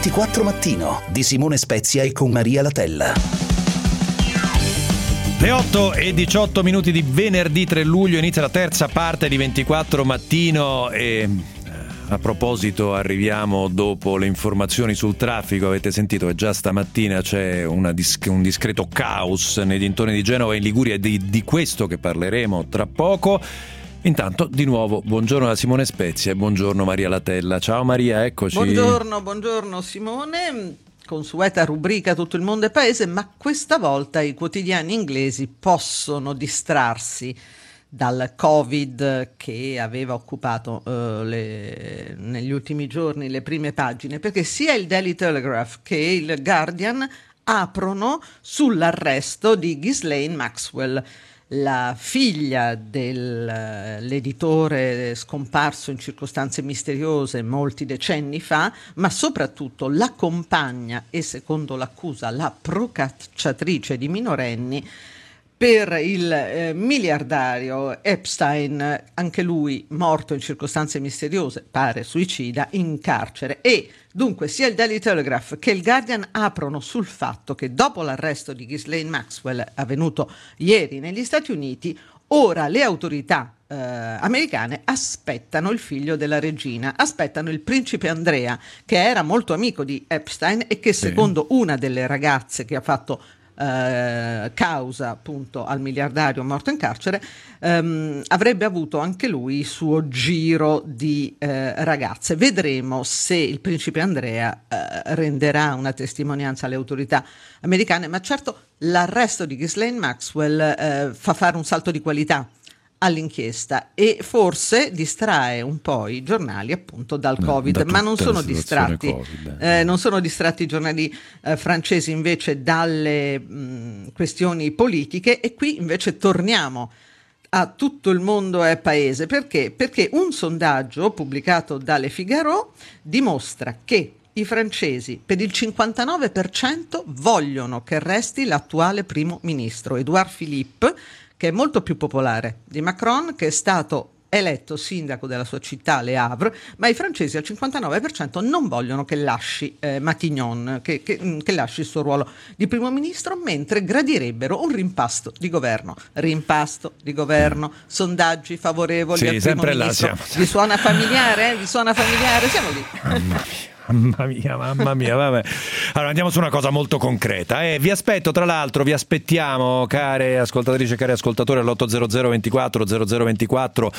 24 Mattino di Simone Spezia e con Maria Latella. Le 8:18 di venerdì 3 luglio inizia la terza parte di 24 Mattino e a proposito arriviamo dopo le informazioni sul traffico. Avete sentito che già stamattina c'è un discreto caos nei dintorni di Genova e in Liguria, di questo che parleremo tra poco. Intanto di nuovo buongiorno da Simone Spezia e buongiorno Maria Latella. Ciao Maria, eccoci. Buongiorno Simone. Consueta rubrica Tutto il mondo è paese, ma questa volta i quotidiani inglesi possono distrarsi dal Covid che aveva occupato negli ultimi giorni le prime pagine, perché sia il Daily Telegraph che il Guardian aprono sull'arresto di Ghislaine Maxwell, la figlia dell'editore scomparso in circostanze misteriose molti decenni fa, ma soprattutto la compagna e, secondo l'accusa, la procacciatrice di minorenni per il miliardario Epstein, anche lui morto in circostanze misteriose, pare suicida, in carcere. E dunque sia il Daily Telegraph che il Guardian aprono sul fatto che dopo l'arresto di Ghislaine Maxwell avvenuto ieri negli Stati Uniti, ora le autorità americane aspettano il figlio della regina, aspettano il principe Andrea, che era molto amico di Epstein e che secondo una delle ragazze che ha fatto causa appunto al miliardario morto in carcere, avrebbe avuto anche lui il suo giro di ragazze. Vedremo se il principe Andrea renderà una testimonianza alle autorità americane, ma certo l'arresto di Ghislaine Maxwell fa fare un salto di qualità all'inchiesta e forse distrae un po' i giornali appunto dal Covid, ma non sono distratti non sono distratti i giornali francesi invece dalle questioni politiche, e qui invece torniamo a Tutto il mondo è paese. Perché un sondaggio pubblicato da Le Figaro dimostra che i francesi per il 59% vogliono che resti l'attuale primo ministro Édouard Philippe, che è molto più popolare di Macron, che è stato eletto sindaco della sua città, Le Havre, ma i francesi al 59% non vogliono che lasci Matignon, che lasci il suo ruolo di primo ministro, mentre gradirebbero un rimpasto di governo. Sondaggi favorevoli al primo ministro. Vi suona familiare? Siamo lì. Mamma mia, vabbè. Allora andiamo su una cosa molto concreta. Vi aspettiamo, care ascoltatrici e cari ascoltatori, all'800 24 0024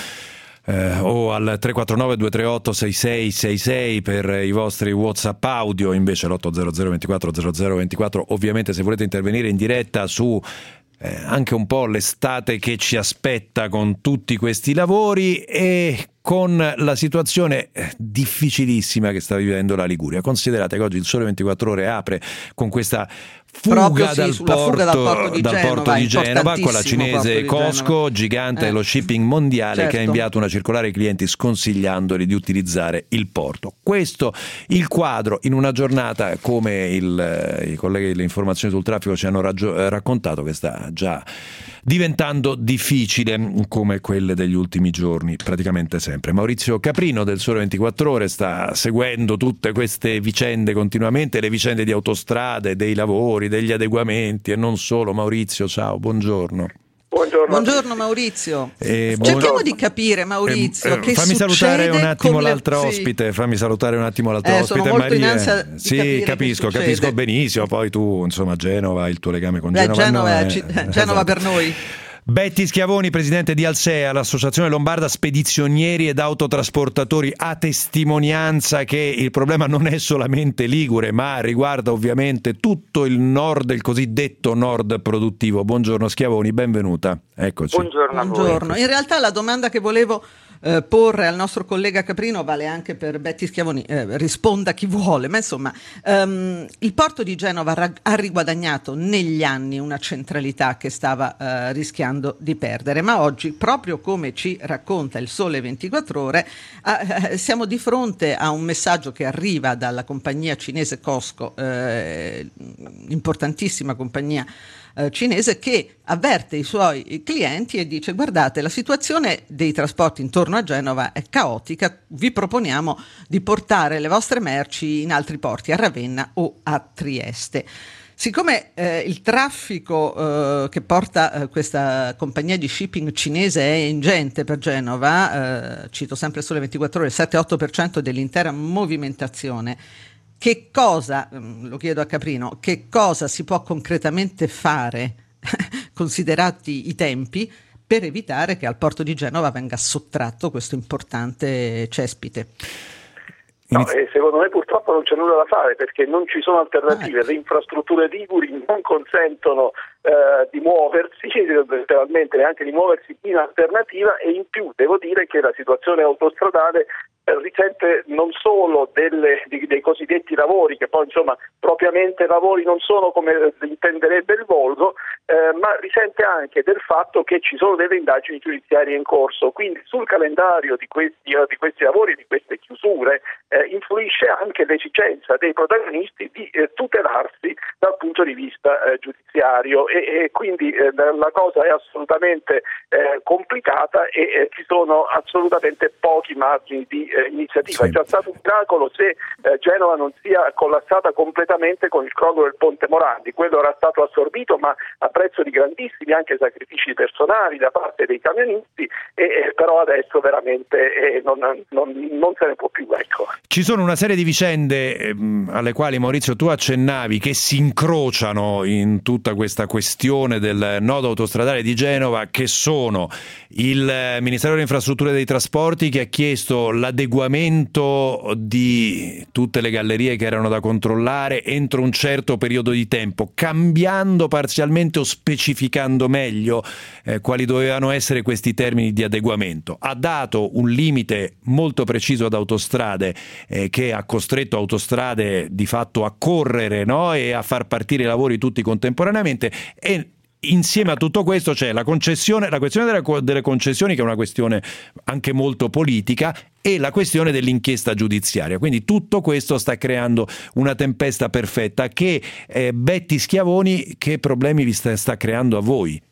o al 349 238 6666 per i vostri WhatsApp audio. Invece l'800 24 0024, ovviamente, se volete intervenire in diretta su anche un po' l'estate che ci aspetta con tutti questi lavori e con la situazione difficilissima che sta vivendo la Liguria. Considerate che oggi il Sole 24 Ore apre con questa fuga dal porto di Genova con la cinese Costco, gigante dello shipping mondiale, certo, che ha inviato una circolare ai clienti sconsigliandoli di utilizzare il porto. Questo il quadro in una giornata, come i colleghi delle informazioni sul traffico ci hanno raccontato, che sta già diventando difficile come quelle degli ultimi giorni, praticamente sempre. Maurizio Caprino del Sole 24 Ore sta seguendo tutte queste vicende continuamente, le vicende di autostrade, dei lavori, degli adeguamenti e non solo. Maurizio, ciao, buongiorno. Buongiorno Maurizio. Cerchiamo di capire, Maurizio, che fammi succede salutare un attimo con l'altra ospite. Sono molto in ansia di sì, capisco benissimo. Poi tu, insomma, Genova, il tuo legame con Genova. Genova esatto. Per noi. Betty Schiavoni, presidente di Alsea, l'associazione lombarda spedizionieri ed autotrasportatori, a testimonianza che il problema non è solamente ligure, ma riguarda ovviamente tutto il nord, il cosiddetto nord produttivo. Buongiorno Schiavoni, benvenuta. Eccoci. Buongiorno. In realtà la domanda che volevo porre al nostro collega Caprino vale anche per Betty Schiavoni, risponda chi vuole, ma insomma il porto di Genova ha riguadagnato negli anni una centralità che stava rischiando di perdere, ma oggi, proprio come ci racconta il Sole 24 Ore, siamo di fronte a un messaggio che arriva dalla compagnia cinese Costco, importantissima compagnia cinese, che avverte i suoi clienti e dice: guardate, la situazione dei trasporti intorno a Genova è caotica, vi proponiamo di portare le vostre merci in altri porti, a Ravenna o a Trieste. Siccome il traffico che porta questa compagnia di shipping cinese è ingente per Genova, cito sempre Sole 24 Ore, il 7-8% dell'intera movimentazione, che cosa, lo chiedo a Caprino, che cosa si può concretamente fare, considerati i tempi, per evitare che al porto di Genova venga sottratto questo importante cespite? No, secondo me purtroppo non c'è nulla da fare, perché non ci sono alternative. Le infrastrutture liguri non consentono di muoversi, letteralmente neanche di muoversi in alternativa, e in più devo dire che la situazione autostradale risente non solo dei cosiddetti lavori, che poi insomma propriamente lavori non sono come intenderebbe il volgo, ma risente anche del fatto che ci sono delle indagini giudiziarie in corso, quindi sul calendario di questi lavori, di queste chiusure, influisce anche l'esigenza dei protagonisti di tutelarsi dal punto di vista giudiziario, e quindi la cosa è assolutamente complicata, e ci sono assolutamente pochi margini di iniziativa. Sì. È già stato un miracolo se Genova non sia collassata completamente con il crollo del Ponte Morandi. Quello era stato assorbito, ma a prezzo di grandissimi anche sacrifici personali da parte dei camionisti, però adesso veramente non se ne può più, ecco. Ci sono una serie di vicende alle quali, Maurizio, tu accennavi, che si incrociano in tutta questa questione del nodo autostradale di Genova, che sono il Ministero delle Infrastrutture e dei Trasporti, che ha chiesto l'adeguamento di tutte le gallerie che erano da controllare entro un certo periodo di tempo, cambiando parzialmente o specificando meglio quali dovevano essere questi termini di adeguamento. Ha dato un limite molto preciso ad Autostrade, che ha costretto Autostrade di fatto a correre, no? E a far partire i lavori tutti contemporaneamente, e insieme a tutto questo c'è la questione delle concessioni, che è una questione anche molto politica, e la questione dell'inchiesta giudiziaria. Quindi tutto questo sta creando una tempesta perfetta che, Betty Schiavoni, che problemi vi sta creando a voi?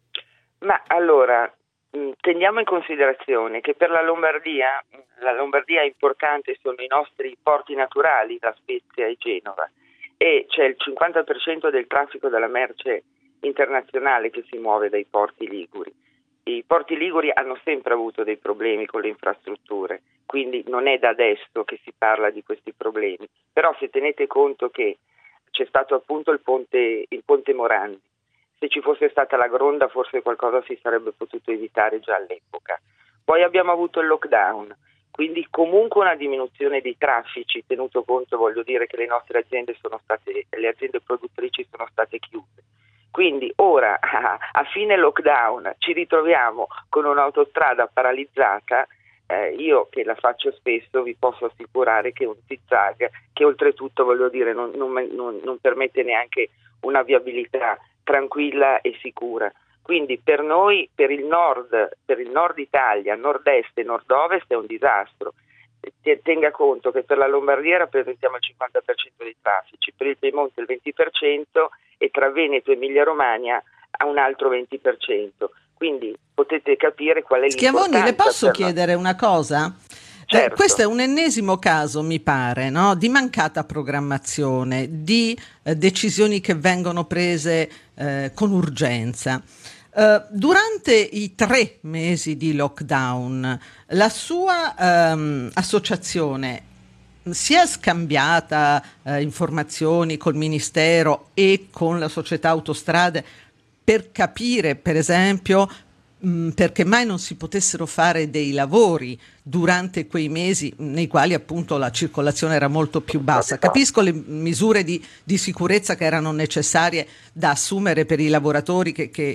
Ma allora, teniamo in considerazione che per la Lombardia è importante, sono i nostri porti naturali, La Spezia e Genova, e c'è il 50% del traffico della merce internazionale che si muove dai porti liguri. I porti liguri hanno sempre avuto dei problemi con le infrastrutture, quindi non è da adesso che si parla di questi problemi. Però se tenete conto che c'è stato appunto il ponte Morandi, se ci fosse stata la Gronda forse qualcosa si sarebbe potuto evitare già all'epoca. Poi abbiamo avuto il lockdown, quindi comunque una diminuzione dei traffici, tenuto conto, voglio dire, che le nostre aziende le aziende produttrici sono state chiuse. Quindi ora, a fine lockdown, ci ritroviamo con un'autostrada paralizzata. Io, che la faccio spesso, vi posso assicurare che è un zigzag che oltretutto, voglio dire, non permette neanche una viabilità tranquilla e sicura. Quindi per noi, per il nord Italia, nord-est e nord-ovest è un disastro. Tenga conto che per la Lombardia rappresentiamo il 50% dei traffici, per il Piemonte il 20% e tra Veneto e Emilia Romagna a un altro 20%. Quindi potete capire qual è l'importanza. Schiavoni, le posso chiedere una cosa? Certo. Questo è un ennesimo caso, mi pare, no? Di mancata programmazione, di decisioni che vengono prese con urgenza. Durante i 3 mesi di lockdown, la sua associazione si è scambiata informazioni col Ministero e con la società Autostrade per capire, per esempio, perché mai non si potessero fare dei lavori durante quei mesi nei quali appunto la circolazione era molto più bassa. Capisco le misure di sicurezza che erano necessarie da assumere per i lavoratori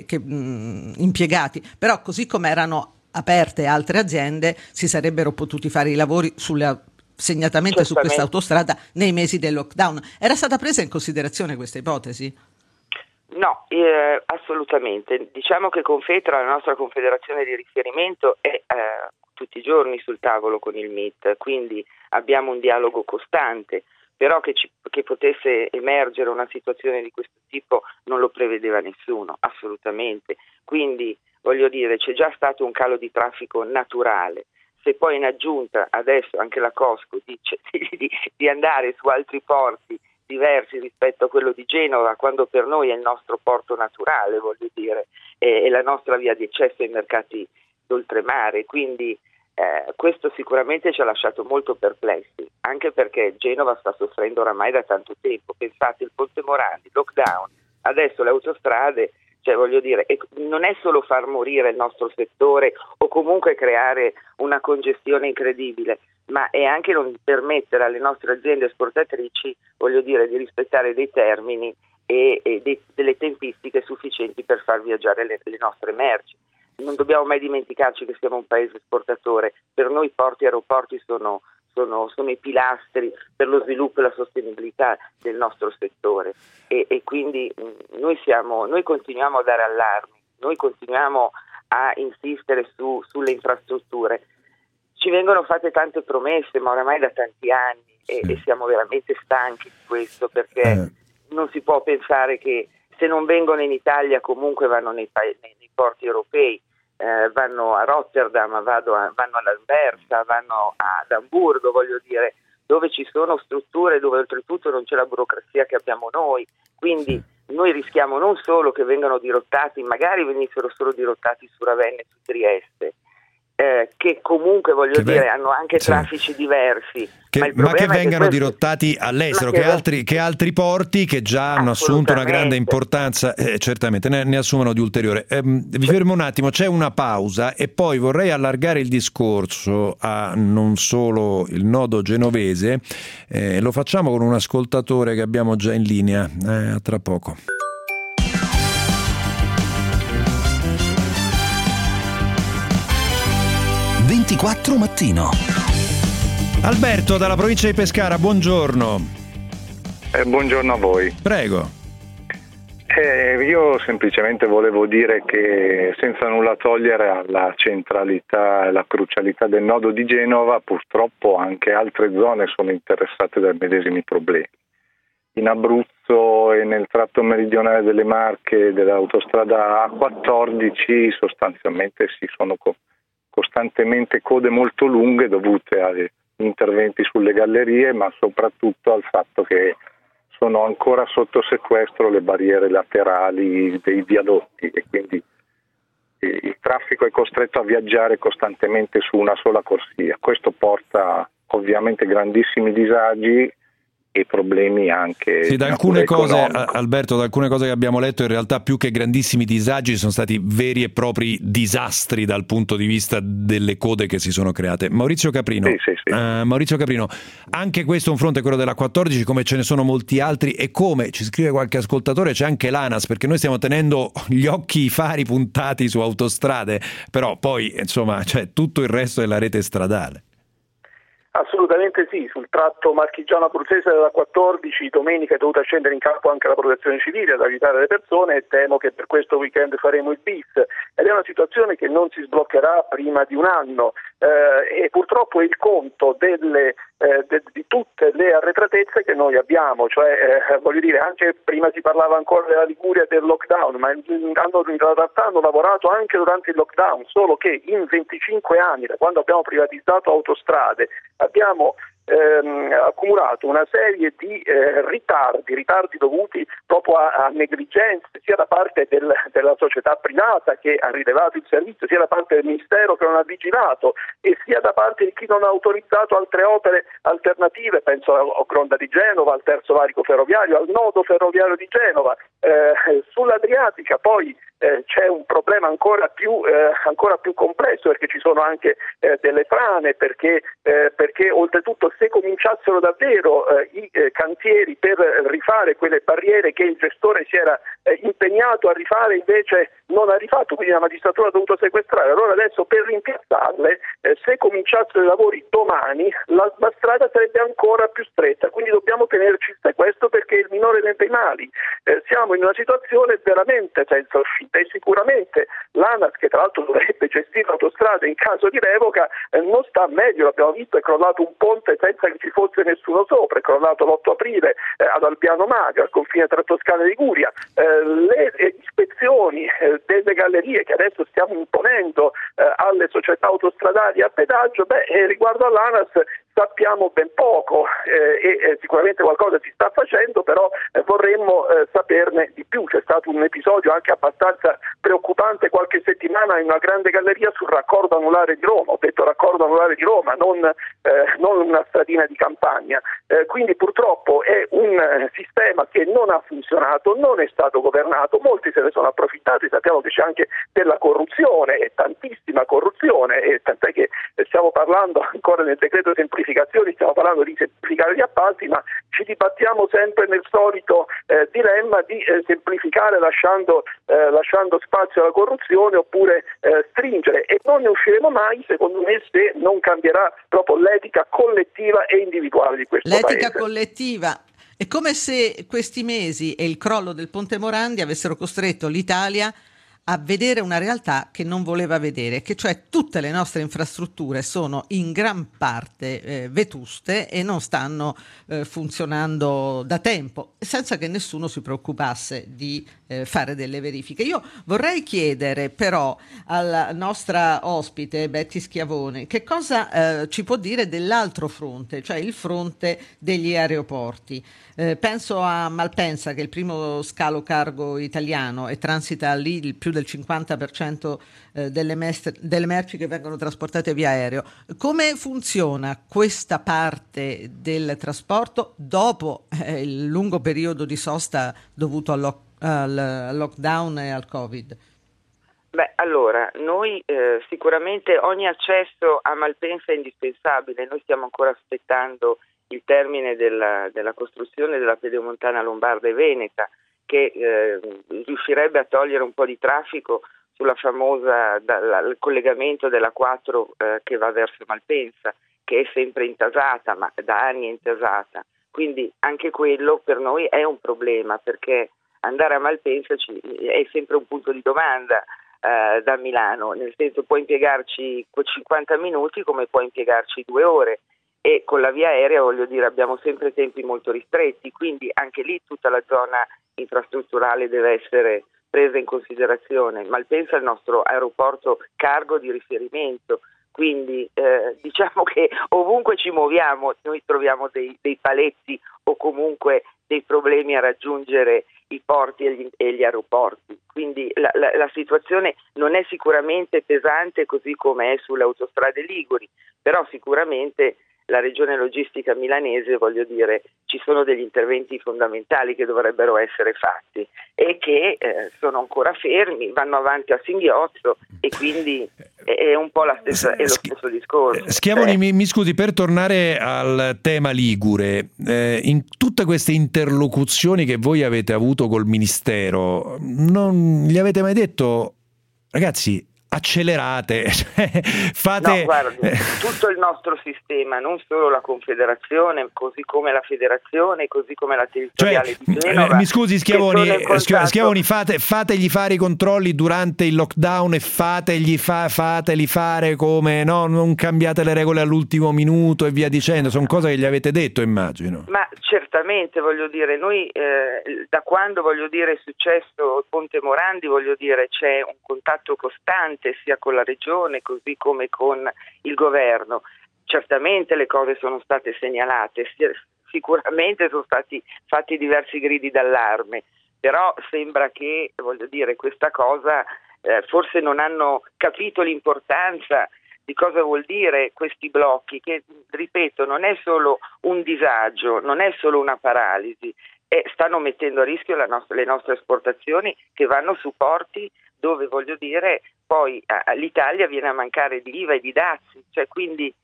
impiegati, però così come erano aperte altre aziende si sarebbero potuti fare i lavori segnatamente su questa autostrada nei mesi del lockdown. Era stata presa in considerazione questa ipotesi? No, assolutamente. Diciamo che Confetra, la nostra confederazione di riferimento, è tutti i giorni sul tavolo con il MIT, quindi abbiamo un dialogo costante, però che potesse emergere una situazione di questo tipo non lo prevedeva nessuno, assolutamente. Quindi voglio dire, c'è già stato un calo di traffico naturale. Se poi in aggiunta adesso anche la Cosco dice di andare su altri porti diversi rispetto a quello di Genova, quando per noi è il nostro porto naturale, voglio dire, è la nostra via di accesso ai mercati d'oltremare, quindi questo sicuramente ci ha lasciato molto perplessi, anche perché Genova sta soffrendo oramai da tanto tempo. Pensate, il Ponte Morandi, lockdown, adesso le autostrade, cioè voglio dire, non è solo far morire il nostro settore o comunque creare una congestione incredibile, ma è anche non permettere alle nostre aziende esportatrici, voglio dire, di rispettare dei termini e delle tempistiche sufficienti per far viaggiare le nostre merci. Non dobbiamo mai dimenticarci che siamo un paese esportatore. Per noi porti e aeroporti sono i pilastri per lo sviluppo e la sostenibilità del nostro settore e quindi noi continuiamo a dare allarmi, noi continuiamo a insistere sulle infrastrutture. Ci vengono fatte tante promesse, ma oramai da tanti anni e siamo veramente stanchi di questo, perché non si può pensare che se non vengono in Italia comunque vanno nei porti europei, vanno a Rotterdam, vanno all'Anversa, vanno ad Amburgo, voglio dire, dove ci sono strutture dove oltretutto non c'è la burocrazia che abbiamo noi, quindi noi rischiamo non solo che vengano dirottati, magari venissero solo dirottati su Ravenna e su Trieste, che comunque hanno anche traffici diversi, ma che vengano dirottati all'estero, che altri porti che già hanno assunto una grande importanza certamente ne assumono di ulteriore. Vi fermo un attimo, c'è una pausa e poi vorrei allargare il discorso a non solo il nodo genovese, lo facciamo con un ascoltatore che abbiamo già in linea, a tra poco. 24 Mattino. Alberto dalla provincia di Pescara, buongiorno. Buongiorno a voi. Prego. Io semplicemente volevo dire che, senza nulla togliere alla centralità e alla crucialità del nodo di Genova, purtroppo anche altre zone sono interessate dai medesimi problemi. In Abruzzo e nel tratto meridionale delle Marche dell'autostrada A14 sostanzialmente si sono costantemente code molto lunghe dovute agli interventi sulle gallerie, ma soprattutto al fatto che sono ancora sotto sequestro le barriere laterali dei viadotti e quindi il traffico è costretto a viaggiare costantemente su una sola corsia. Questo porta ovviamente grandissimi disagi e problemi anche da alcune cose, Alberto, da alcune cose che abbiamo letto, in realtà più che grandissimi disagi sono stati veri e propri disastri dal punto di vista delle code che si sono create. Maurizio Caprino, Maurizio Caprino, anche questo è un fronte, quello della 14, come ce ne sono molti altri, e come ci scrive qualche ascoltatore c'è anche l'ANAS, perché noi stiamo tenendo gli occhi, i fari puntati su autostrade, però poi insomma c'è tutto il resto della rete stradale. Assolutamente sì, sul tratto marchigiano-abruzzese della 14 domenica è dovuta scendere in campo anche la protezione civile ad aiutare le persone e temo che per questo weekend faremo il bis ed è una situazione che non si sbloccherà prima di un anno e purtroppo è il conto di tutte le arretratezze che noi abbiamo, cioè voglio dire, anche prima si parlava ancora della Liguria del lockdown, ma hanno lavorato anche durante il lockdown, solo che in 25 anni, da quando abbiamo privatizzato autostrade, abbiamo accumulato una serie di ritardi dovuti proprio a negligenze sia da parte della società privata che ha rilevato il servizio, sia da parte del Ministero che non ha vigilato e sia da parte di chi non ha autorizzato altre opere alternative, penso a Gronda di Genova, al terzo valico ferroviario, al nodo ferroviario di Genova. Sull'Adriatica poi c'è un problema ancora più complesso, perché ci sono anche delle frane, perché oltretutto se cominciassero davvero i cantieri per rifare quelle barriere che il gestore si era impegnato a rifare, invece non ha rifatto, quindi la magistratura ha dovuto sequestrare. Allora adesso per rimpiazzarle, se cominciassero i lavori domani, la strada sarebbe ancora più stretta, quindi dobbiamo tenerci il sequestro perché è il minore dei mali. Siamo in una situazione veramente senza uscita. punta, e sicuramente l'ANAS, che tra l'altro dovrebbe gestire l'autostrada in caso di revoca, non sta meglio. L'abbiamo visto, è crollato un ponte senza che ci fosse nessuno sopra, è crollato l'8 aprile ad Albiano Magra, al confine tra Toscana e Liguria. Le ispezioni delle gallerie che adesso stiamo imponendo alle società autostradali a pedaggio, riguardo all'ANAS sappiamo ben poco, e sicuramente qualcosa si sta facendo, però vorremmo saperne di più. C'è stato un episodio anche abbastanza preoccupante qualche settimana in una grande galleria sul raccordo anulare di Roma. Ho detto raccordo anulare di Roma, non una stradina di campagna. Quindi purtroppo è un sistema che non ha funzionato, non è stato governato, molti se ne sono approfittati. Sappiamo che c'è anche della corruzione, e tantissima corruzione, e tant'è che stiamo parlando ancora nel decreto semplificazioni, stiamo parlando di semplificare gli appalti, ma ci dibattiamo sempre nel solito dilemma di semplificare lasciando spazio alla corruzione, oppure stringere, e non ne usciremo mai, secondo me, se non cambierà proprio l'etica collettiva e individuale di questo paese. L'etica collettiva. È come se questi mesi e il crollo del Ponte Morandi avessero costretto l'Italia a vedere una realtà che non voleva vedere, che cioè tutte le nostre infrastrutture sono in gran parte vetuste e non stanno funzionando da tempo, senza che nessuno si preoccupasse di fare delle verifiche. Io vorrei chiedere però alla nostra ospite Betty Schiavone che cosa ci può dire dell'altro fronte, cioè il fronte degli aeroporti. Penso a Malpensa, che è il primo scalo cargo italiano e transita lì il più del 50% delle merci che vengono trasportate via aereo. Come funziona questa parte del trasporto dopo il lungo periodo di sosta dovuto al lockdown e al Covid? Allora, noi sicuramente ogni accesso a Malpensa è indispensabile. Noi stiamo ancora aspettando il termine della costruzione della pedemontana lombarda e veneta, che riuscirebbe a togliere un po' di traffico sulla famosa il collegamento della 4 che va verso Malpensa, che è sempre intasata, ma da anni è intasata. Quindi anche quello per noi è un problema, perché andare a Malpensa è sempre un punto di domanda da Milano, nel senso può impiegarci 50 minuti come può impiegarci 2 ore. E con la via aerea, voglio dire, abbiamo sempre tempi molto ristretti, quindi anche lì tutta la zona infrastrutturale deve essere presa in considerazione. Malpensa è il nostro aeroporto cargo di riferimento, quindi diciamo che ovunque ci muoviamo noi troviamo dei paletti o comunque dei problemi a raggiungere i porti e gli aeroporti. Quindi la situazione non è sicuramente pesante così come è sulle autostrade liguri, però sicuramente la regione logistica milanese, voglio dire, ci sono degli interventi fondamentali che dovrebbero essere fatti e che sono ancora fermi, vanno avanti a singhiozzo, e quindi è un po' è lo stesso discorso. Schiavoni, mi scusi, per tornare al tema ligure, in tutte queste interlocuzioni che voi avete avuto col Ministero, non gli avete mai detto, ragazzi, accelerate, fate... No, guardi, tutto il nostro sistema, non solo la Confederazione, così come la Federazione, così come la territoriale di Genova. Mi scusi Schiavoni, fategli fare i controlli durante il lockdown e fateli fare come, no, non cambiate le regole all'ultimo minuto e via dicendo, sono cose che gli avete detto, immagino. Ma certamente, voglio dire, noi da quando, voglio dire, è successo il Ponte Morandi, voglio dire, c'è un contatto costante sia con la regione così come con il governo. Certamente le cose sono state segnalate, sicuramente sono stati fatti diversi gridi d'allarme, però sembra che, voglio dire, questa cosa forse non hanno capito l'importanza di cosa vuol dire questi blocchi, che, ripeto, non è solo un disagio, non è solo una paralisi, stanno mettendo a rischio le nostre esportazioni, che vanno su porti dove, voglio dire, poi l'Italia viene a mancare di IVA e di dazi, cioè quindi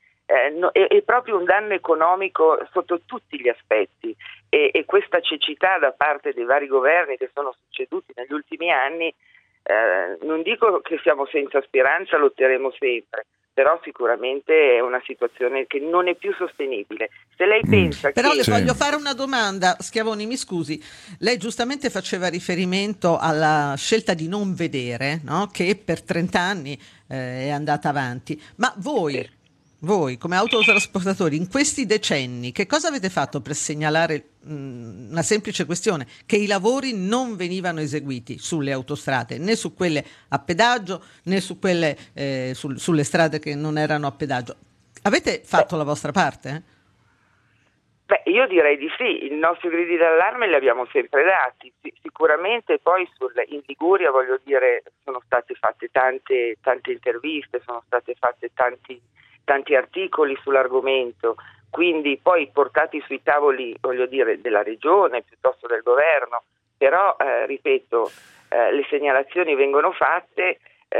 è proprio un danno economico sotto tutti gli aspetti, e questa cecità da parte dei vari governi che sono succeduti negli ultimi anni, non dico che siamo senza speranza, lotteremo sempre, però sicuramente è una situazione che non è più sostenibile. Se lei pensa però che... le voglio fare una domanda, Schiavoni, mi scusi, lei giustamente faceva riferimento alla scelta di non vedere, no? Che per 30 anni è andata avanti, ma voi come autotrasportatori in questi decenni che cosa avete fatto per segnalare una semplice questione, che i lavori non venivano eseguiti sulle autostrade, né su quelle a pedaggio né su quelle sulle strade che non erano a pedaggio? Avete fatto la vostra parte? Beh, io direi di sì, i nostri gridi d'allarme li abbiamo sempre dati, sicuramente poi in Liguria, voglio dire, sono state fatte tante interviste, sono state fatte tanti articoli sull'argomento, quindi poi portati sui tavoli, voglio dire, della regione piuttosto del governo, però ripeto, le segnalazioni vengono fatte.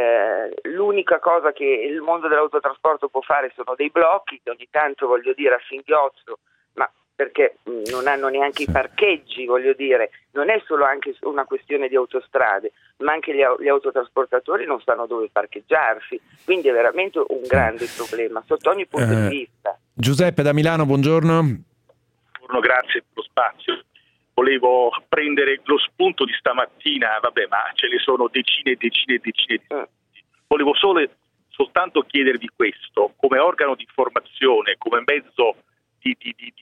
L'unica cosa che il mondo dell'autotrasporto può fare sono dei blocchi che ogni tanto, voglio dire, a singhiozzo, ma perché non hanno neanche i parcheggi, voglio dire, non è solo anche una questione di autostrade, ma anche gli autotrasportatori non sanno dove parcheggiarsi, quindi è veramente un grande problema sotto ogni punto di vista. Giuseppe da Milano, buongiorno. Buongiorno, grazie per lo spazio. Volevo prendere lo spunto di stamattina, ma ce ne sono decine di spunti. Volevo soltanto chiedervi questo, come organo di informazione, come mezzo di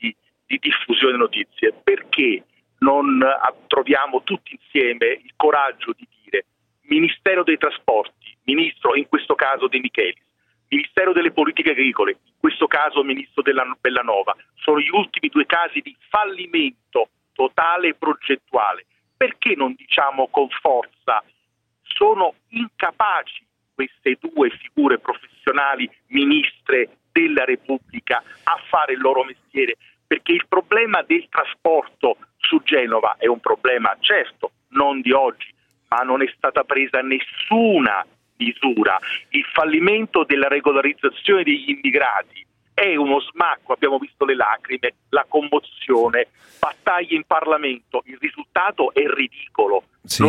diffusione delle notizie, perché non troviamo tutti insieme il coraggio di dire Ministero dei Trasporti, Ministro in questo caso De Michelis, Ministero delle Politiche Agricole, in questo caso Ministro Bellanova, sono gli ultimi 2 casi di fallimento totale e progettuale. Perché non diciamo con forza sono incapaci queste 2 figure professionali, ministre della Repubblica, a fare il loro mestiere? Perché il problema del trasporto su Genova è un problema, certo, non di oggi, ma non è stata presa nessuna misura. Il fallimento della regolarizzazione degli immigrati è uno smacco, abbiamo visto le lacrime, la commozione, battaglie in Parlamento, il risultato è ridicolo. Sì,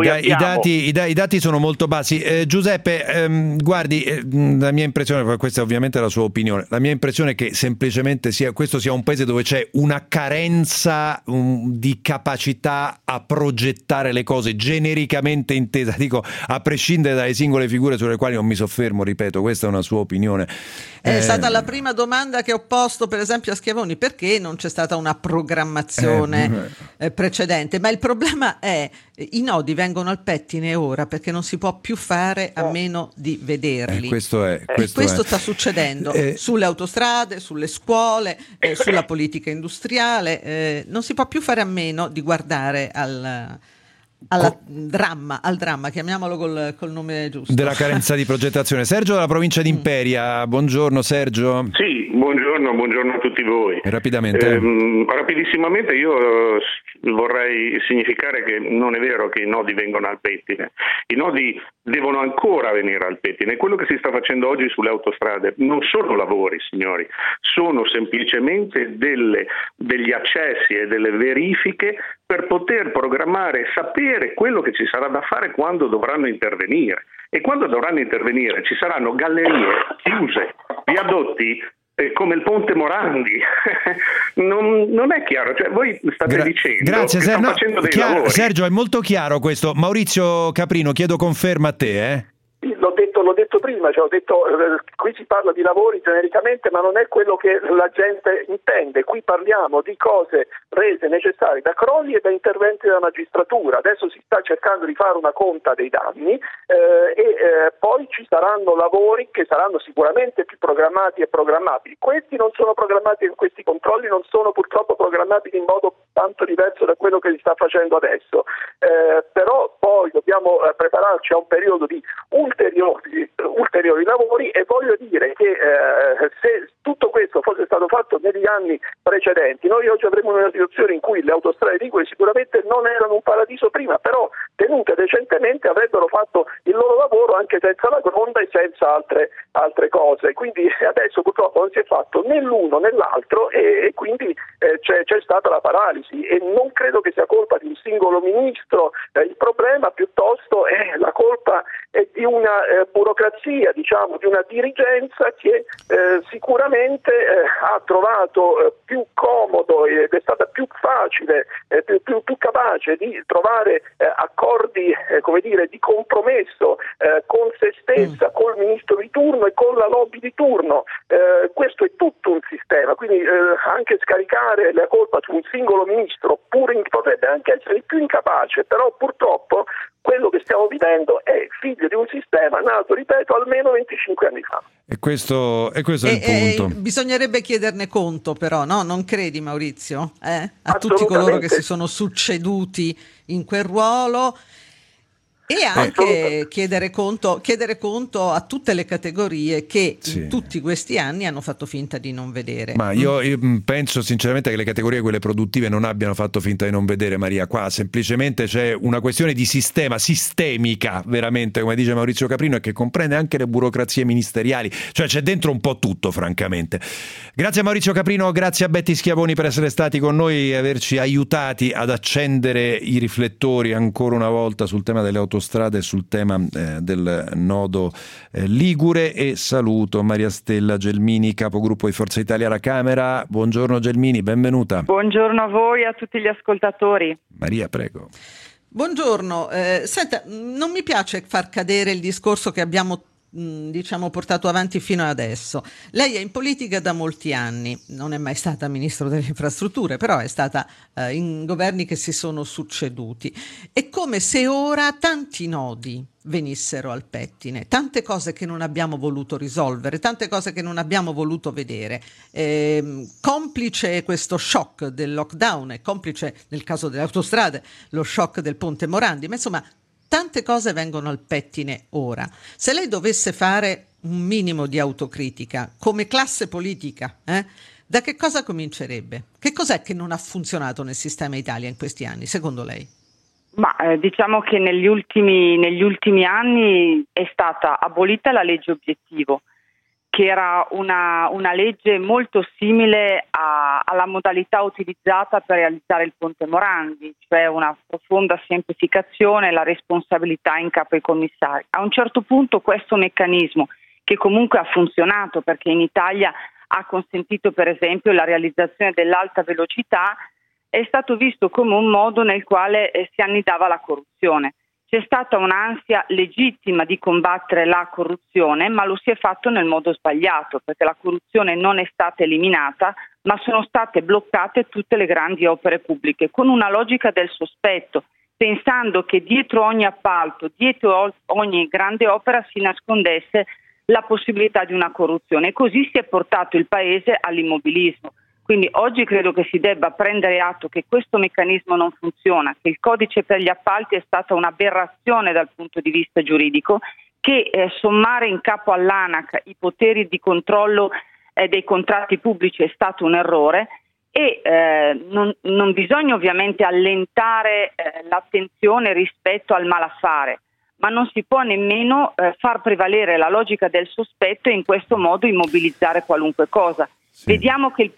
i dati sono molto bassi. Giuseppe, guardi, la mia impressione, questa è ovviamente la sua opinione, la mia impressione è che semplicemente questo sia un paese dove c'è una carenza di capacità a progettare le cose genericamente intesa, dico a prescindere dalle singole figure sulle quali non mi soffermo, ripeto, questa è una sua opinione. È stata la prima domanda che ho posto per esempio a Schiavoni, perché non c'è stata una programmazione precedente, ma il problema è i nodi vengono al pettine ora perché non si può più fare a meno di vederli. Questo sta succedendo sulle autostrade, sulle scuole, sulla politica industriale, non si può più fare a meno di guardare al dramma, chiamiamolo col nome giusto, della carenza di progettazione. Sergio dalla provincia di Imperia, buongiorno Sergio. Sì, buongiorno a tutti voi. Rapidamente. Rapidissimamente io vorrei significare che non è vero che i nodi vengono al pettine, i nodi devono ancora venire al pettine. Quello che si sta facendo oggi sulle autostrade non sono lavori, signori, sono semplicemente degli accessi e delle verifiche per poter programmare e sapere quello che ci sarà da fare quando dovranno intervenire. E quando dovranno intervenire ci saranno gallerie chiuse, viadotti come il Ponte Morandi. non è chiaro, cioè voi state dicendo grazie, che stanno facendo dei lavori. Sergio, è molto chiaro questo. Maurizio Caprino, chiedo conferma a te. L'ho detto prima, cioè ho detto qui si parla di lavori genericamente, ma non è quello che la gente intende. Qui parliamo di cose rese necessarie da crolli e da interventi della magistratura. Adesso si sta cercando di fare una conta dei danni poi ci saranno lavori che saranno sicuramente più programmati e programmabili. Questi non sono programmati, questi controlli non sono purtroppo programmabili in modo tanto diverso da quello che si sta facendo adesso, però poi dobbiamo prepararci a un periodo di ulteriori lavori, e voglio dire che se tutto questo fosse stato fatto negli anni precedenti, noi oggi avremmo una situazione in cui le autostrade liguri sicuramente non erano un paradiso prima, però tenute decentemente avrebbero fatto il loro lavoro anche senza la gronda e senza altre cose. Quindi adesso purtroppo non si è fatto né l'uno né l'altro e quindi c'è stata la paralisi, e non credo che sia colpa di un singolo ministro, il problema piuttosto è la colpa è di una burocrazia, diciamo, di una dirigenza che sicuramente ha trovato più comodo ed è stata più facile, più capace di trovare accordi, come dire, di compromesso con se stessa, col ministro di turno e con la lobby di turno. Questo è tutto un sistema, quindi anche scaricare la colpa su un singolo ministro potrebbe anche essere più incapace, però purtroppo quello che stiamo vivendo è figlio di un sistema nato, ripeto, almeno 25 anni fa. E questo è il punto. Bisognerebbe chiederne conto, però, no? Non credi, Maurizio? A tutti coloro che si sono succeduti in quel ruolo. E anche chiedere conto a tutte le categorie che in tutti questi anni hanno fatto finta di non vedere. Ma io penso sinceramente che le categorie, quelle produttive, non abbiano fatto finta di non vedere, Maria. Qua semplicemente c'è una questione di sistemica, veramente, come dice Maurizio Caprino, e che comprende anche le burocrazie ministeriali. Cioè c'è dentro un po' tutto, francamente. Grazie a Maurizio Caprino, grazie a Betty Schiavoni per essere stati con noi e averci aiutati ad accendere i riflettori ancora una volta sul tema delle autostrade e sul tema del nodo ligure. E saluto Maria Stella Gelmini, capogruppo di Forza Italia alla Camera. Buongiorno Gelmini, benvenuta. Buongiorno a voi e a tutti gli ascoltatori. Maria, prego. Buongiorno, senta, non mi piace far cadere il discorso che abbiamo portato avanti fino adesso. Lei è in politica da molti anni, non è mai stata ministro delle infrastrutture, però è stata in governi che si sono succeduti. È come se ora tanti nodi venissero al pettine, tante cose che non abbiamo voluto risolvere, tante cose che non abbiamo voluto vedere, complice questo shock del lockdown, è complice nel caso delle autostrade lo shock del Ponte Morandi, ma insomma tante cose vengono al pettine ora. Se lei dovesse fare un minimo di autocritica come classe politica, da che cosa comincerebbe? Che cos'è che non ha funzionato nel sistema Italia in questi anni, secondo lei? Ma diciamo che negli ultimi anni è stata abolita la legge obiettivo, che era una legge molto simile alla modalità utilizzata per realizzare il Ponte Morandi, cioè una profonda semplificazione e la responsabilità in capo ai commissari. A un certo punto questo meccanismo, che comunque ha funzionato perché in Italia ha consentito per esempio la realizzazione dell'alta velocità, è stato visto come un modo nel quale si annidava la corruzione. C'è stata un'ansia legittima di combattere la corruzione, ma lo si è fatto nel modo sbagliato, perché la corruzione non è stata eliminata, ma sono state bloccate tutte le grandi opere pubbliche, con una logica del sospetto, pensando che dietro ogni appalto, dietro ogni grande opera si nascondesse la possibilità di una corruzione. E così si è portato il Paese all'immobilismo. Quindi oggi credo che si debba prendere atto che questo meccanismo non funziona, che il codice per gli appalti è stata un'aberrazione dal punto di vista giuridico, che sommare in capo all'ANAC i poteri di controllo dei contratti pubblici è stato un errore e non bisogna ovviamente allentare l'attenzione rispetto al malaffare, ma non si può nemmeno far prevalere la logica del sospetto e in questo modo immobilizzare qualunque cosa. Sì. Vediamo che il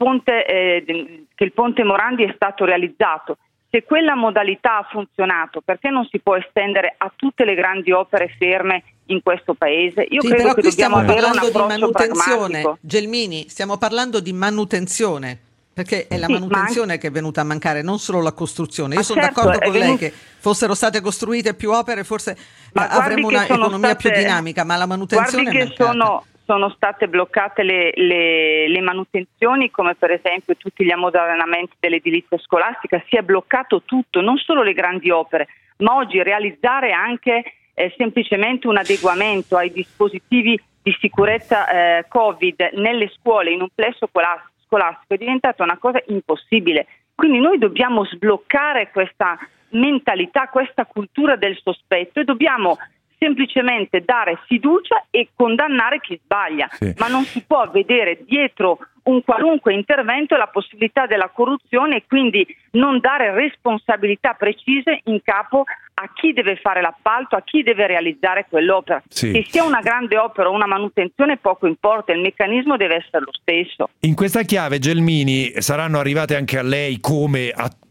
ponte Morandi è stato realizzato. Se quella modalità ha funzionato, perché non si può estendere a tutte le grandi opere ferme in questo paese? Io credo però che qui dobbiamo stiamo avere un parlando di manutenzione, pragmatico. Gelmini, stiamo parlando di manutenzione, perché è la manutenzione che è venuta a mancare, non solo la costruzione. Io sono d'accordo con lei che fossero state costruite più opere, forse avremmo un'economia più dinamica, ma la manutenzione è mancata. Sono state bloccate le manutenzioni, come per esempio tutti gli ammodernamenti dell'edilizia scolastica, si è bloccato tutto, non solo le grandi opere, ma oggi realizzare anche semplicemente un adeguamento ai dispositivi di sicurezza Covid nelle scuole, in un plesso scolastico, è diventata una cosa impossibile. Quindi noi dobbiamo sbloccare questa mentalità, questa cultura del sospetto e dobbiamo semplicemente dare fiducia e condannare chi sbaglia, ma non si può vedere dietro un qualunque intervento la possibilità della corruzione e quindi non dare responsabilità precise in capo a chi deve fare l'appalto, a chi deve realizzare quell'opera. Che sia una grande opera o una manutenzione poco importa, il meccanismo deve essere lo stesso. In questa chiave, Gelmini, saranno arrivate anche a lei come a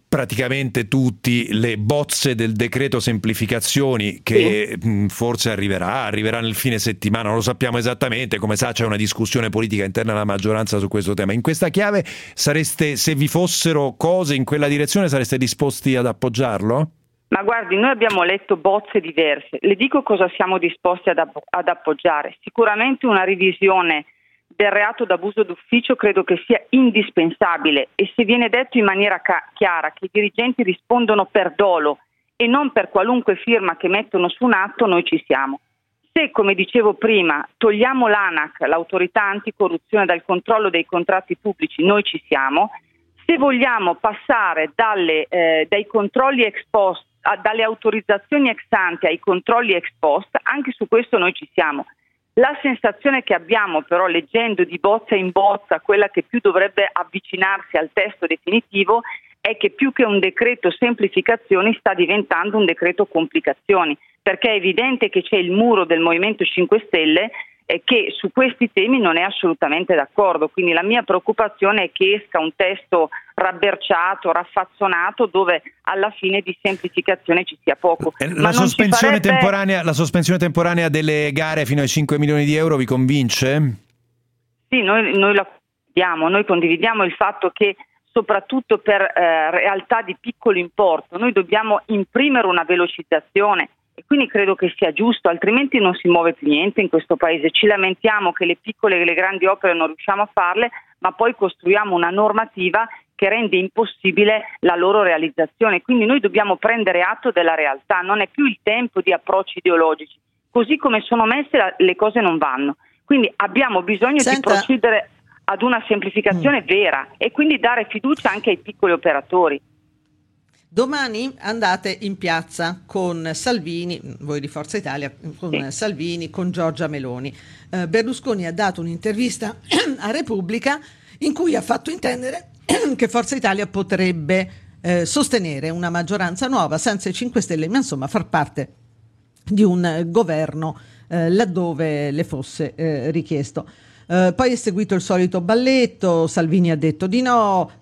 praticamente tutti le bozze del decreto semplificazioni che forse arriverà nel fine settimana, non lo sappiamo esattamente, come sa c'è una discussione politica interna alla maggioranza su questo tema. In questa chiave se vi fossero cose in quella direzione, sareste disposti ad appoggiarlo? Ma guardi, noi abbiamo letto bozze diverse, le dico cosa siamo disposti ad appoggiare. Sicuramente una revisione del reato d'abuso d'ufficio credo che sia indispensabile, e se viene detto in maniera chiara che i dirigenti rispondono per dolo e non per qualunque firma che mettono su un atto, noi ci siamo. Se, come dicevo prima, togliamo l'ANAC, l'autorità anticorruzione, dal controllo dei contratti pubblici, noi ci siamo. Se vogliamo passare dai controlli ex post, dalle autorizzazioni ex ante ai controlli ex post, anche su questo noi ci siamo. La sensazione che abbiamo però, leggendo di bozza in bozza quella che più dovrebbe avvicinarsi al testo definitivo, è che più che un decreto semplificazioni sta diventando un decreto complicazioni, perché è evidente che c'è il muro del Movimento 5 Stelle che su questi temi non è assolutamente d'accordo. Quindi la mia preoccupazione è che esca un testo rabberciato, raffazzonato, dove alla fine di semplificazione ci sia poco. La sospensione temporanea delle gare fino ai 5 milioni di euro vi convince? Sì, noi la condividiamo. Noi condividiamo il fatto che soprattutto per realtà di piccolo importo noi dobbiamo imprimere una velocizzazione, e quindi credo che sia giusto, altrimenti non si muove più niente in questo paese. Ci lamentiamo che le piccole e le grandi opere non riusciamo a farle, ma poi costruiamo una normativa che rende impossibile la loro realizzazione. Quindi noi dobbiamo prendere atto della realtà, non è più il tempo di approcci ideologici. Così come sono messe le cose non vanno. Quindi abbiamo bisogno di procedere ad una semplificazione vera e quindi dare fiducia anche ai piccoli operatori. Domani andate in piazza con Salvini, voi di Forza Italia, con Salvini, con Giorgia Meloni. Berlusconi ha dato un'intervista a Repubblica in cui ha fatto intendere che Forza Italia potrebbe sostenere una maggioranza nuova senza i 5 Stelle, ma insomma far parte di un governo laddove le fosse richiesto. Poi è seguito il solito balletto, Salvini ha detto di no,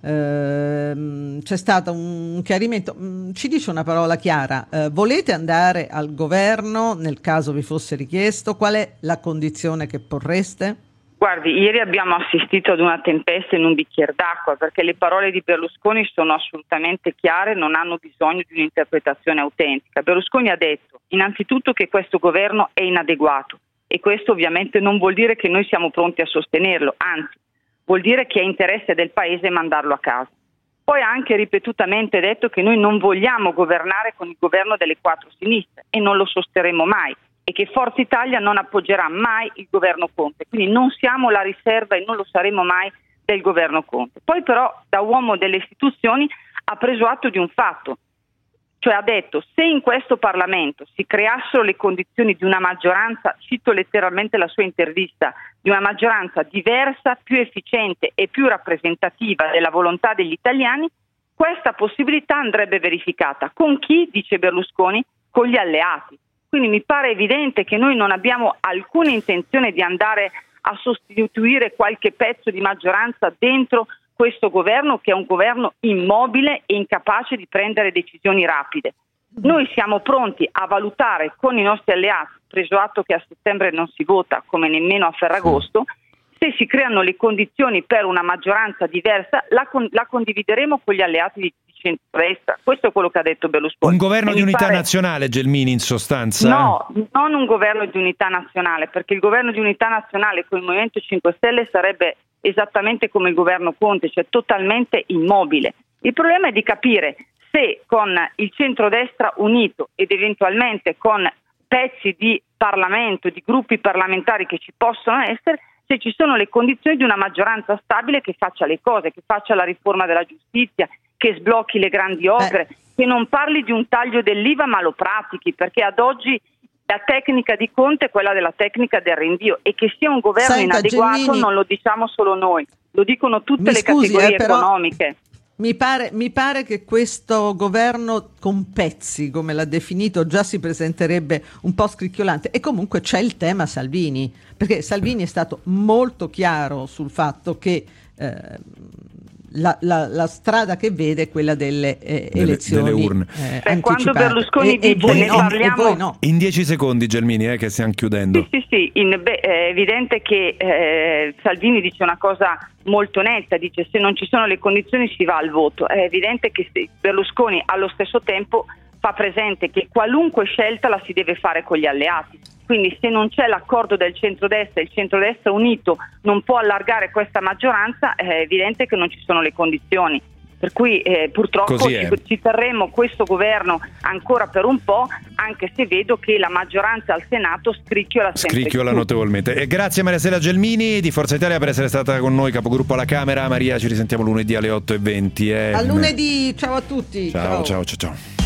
c'è stato un chiarimento. Ci dice una parola chiara, volete andare al governo nel caso vi fosse richiesto? Qual è la condizione che porreste? Guardi, ieri abbiamo assistito ad una tempesta in un bicchiere d'acqua, perché le parole di Berlusconi sono assolutamente chiare, non hanno bisogno di un'interpretazione autentica. Berlusconi ha detto innanzitutto che questo governo è inadeguato, e questo ovviamente non vuol dire che noi siamo pronti a sostenerlo, anzi vuol dire che è interesse del Paese mandarlo a casa. Poi ha anche ripetutamente detto che noi non vogliamo governare con il governo delle quattro sinistre e non lo sosterremo mai, e che Forza Italia non appoggerà mai il governo Conte, quindi non siamo la riserva e non lo saremo mai del governo Conte. Poi però da uomo delle istituzioni ha preso atto di un fatto, cioè ha detto: se in questo Parlamento si creassero le condizioni di una maggioranza, cito letteralmente la sua intervista, di una maggioranza diversa, più efficiente e più rappresentativa della volontà degli italiani, questa possibilità andrebbe verificata. Con chi, dice Berlusconi? Con gli alleati. Quindi mi pare evidente che noi non abbiamo alcuna intenzione di andare a sostituire qualche pezzo di maggioranza dentro questo governo, che è un governo immobile e incapace di prendere decisioni rapide. Noi siamo pronti a valutare con i nostri alleati, preso atto che a settembre non si vota come nemmeno a Ferragosto, se si creano le condizioni per una maggioranza diversa, la condivideremo con gli alleati di centrodestra. Questo è quello che ha detto Berlusconi. Un governo di unità nazionale, Gelmini, in sostanza? No, non un governo di unità nazionale, perché il governo di unità nazionale con il Movimento 5 Stelle sarebbe esattamente come il governo Conte, cioè totalmente immobile. Il problema è di capire se con il centrodestra unito ed eventualmente con pezzi di Parlamento, di gruppi parlamentari che ci possono essere, se ci sono le condizioni di una maggioranza stabile che faccia le cose, che faccia la riforma della giustizia, che sblocchi le grandi opere, che non parli di un taglio dell'IVA ma lo pratichi, perché ad oggi la tecnica di Conte è quella della tecnica del rinvio, e che sia un governo inadeguato Gelmini, non lo diciamo solo noi, lo dicono tutte le categorie economiche. Mi pare che questo governo con pezzi, come l'ha definito, già si presenterebbe un po' scricchiolante. E comunque c'è il tema Salvini, perché Salvini è stato molto chiaro sul fatto che la strada che vede è quella delle elezioni delle urne. Quando Berlusconi dice voi ne parliamo no. In 10 secondi, Gelmini, che stiamo chiudendo. Sì, è evidente che Salvini dice una cosa molto netta, dice se non ci sono le condizioni si va al voto. È evidente che Berlusconi allo stesso tempo fa presente che qualunque scelta la si deve fare con gli alleati. Quindi se non c'è l'accordo del centrodestra, il centrodestra unito non può allargare questa maggioranza, è evidente che non ci sono le condizioni. Per cui purtroppo ci terremo questo governo ancora per un po', anche se vedo che la maggioranza al Senato scricchiola notevolmente. Grazie Maria Stella Gelmini di Forza Italia per essere stata con noi, capogruppo alla Camera. Maria, ci risentiamo lunedì alle 8:20. A lunedì, ciao a tutti. Ciao.